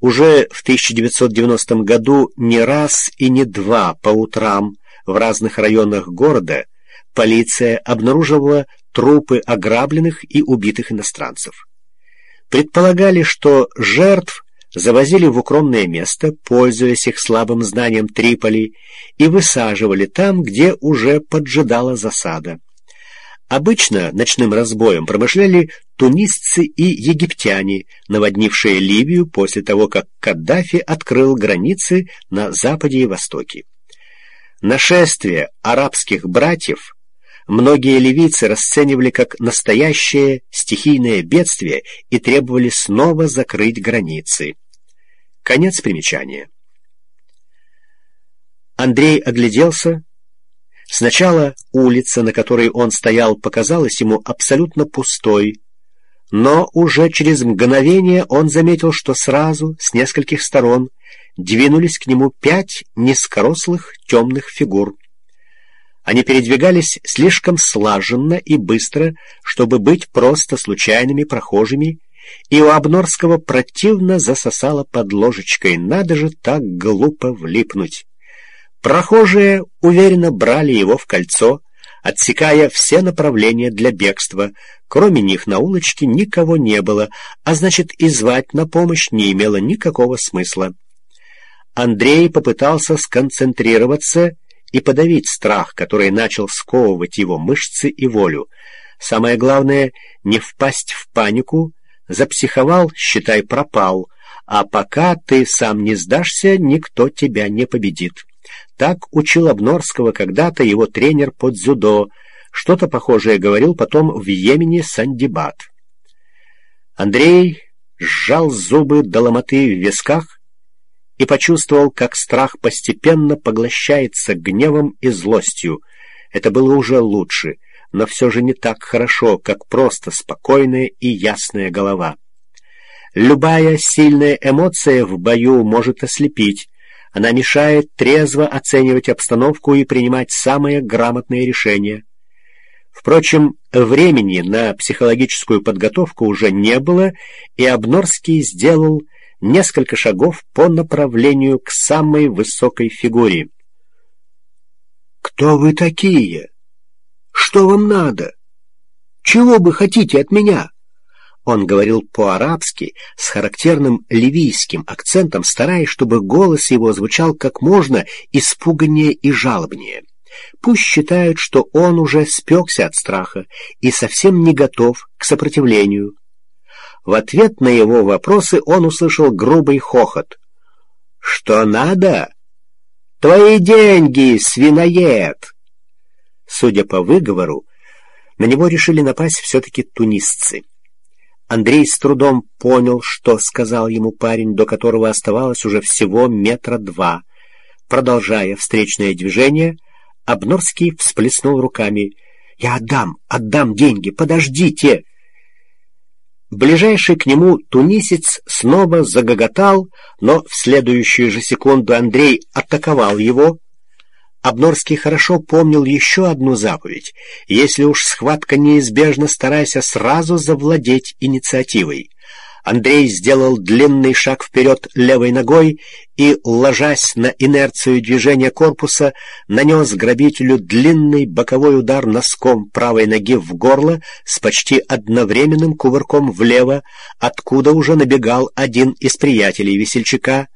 Уже в 1990 году не раз и не два по утрам в разных районах города полиция обнаруживала трупы ограбленных и убитых иностранцев. Предполагали, что жертв завозили в укромное место, пользуясь их слабым знанием Триполи, и высаживали там, где уже поджидала засада. Обычно ночным разбоем промышляли тунисцы и египтяне, наводнившие Ливию после того, как Каддафи открыл границы на западе и востоке. Нашествие арабских братьев многие ливийцы расценивали как настоящее стихийное бедствие и требовали снова закрыть границы. Конец примечания. Андрей огляделся. Сначала улица, на которой он стоял, показалась ему абсолютно пустой, но уже через мгновение он заметил, что сразу, с нескольких сторон, двинулись к нему 5 низкорослых темных фигур. Они передвигались слишком слаженно и быстро, чтобы быть просто случайными прохожими, и у Обнорского противно засосало под ложечкой. Надо же так глупо влипнуть. Прохожие уверенно брали его в кольцо, отсекая все направления для бегства. Кроме них на улочке никого не было, а значит, и звать на помощь не имело никакого смысла. Андрей попытался сконцентрироваться и подавить страх, который начал сковывать его мышцы и волю. Самое главное — не впасть в панику. Запсиховал, считай, пропал. А пока ты сам не сдашься, никто тебя не победит. Так учил Обнорского когда-то его тренер по дзюдо. Что-то похожее говорил потом в Йемене Сандибат. Андрей сжал зубы до ломоты в висках и почувствовал, как страх постепенно поглощается гневом и злостью. Это было уже лучше, но все же не так хорошо, как просто спокойная и ясная голова. Любая сильная эмоция в бою может ослепить. Она мешает трезво оценивать обстановку и принимать самые грамотные решения. Впрочем, времени на психологическую подготовку уже не было, и Обнорский сделал несколько шагов по направлению к самой высокой фигуре. «Кто вы такие? Что вам надо? Чего вы хотите от меня?» Он говорил по-арабски с характерным ливийским акцентом, стараясь, чтобы голос его звучал как можно испуганнее и жалобнее. Пусть считают, что он уже спекся от страха и совсем не готов к сопротивлению. В ответ на его вопросы он услышал грубый хохот. «Что надо? Твои деньги, свиноед!» Судя по выговору, на него решили напасть все-таки тунисцы. Андрей с трудом понял, что сказал ему парень, до которого оставалось уже всего 2 метра. Продолжая встречное движение, Обнорский всплеснул руками. «Я отдам деньги, подождите!» Ближайший к нему тунисец снова загоготал, но в следующую же секунду Андрей атаковал его. Обнорский хорошо помнил еще одну заповедь: если уж схватка неизбежна, старайся сразу завладеть инициативой. Андрей сделал длинный шаг вперед левой ногой и, ложась на инерцию движения корпуса, нанес грабителю длинный боковой удар носком правой ноги в горло с почти одновременным кувырком влево, откуда уже набегал один из приятелей весельчака.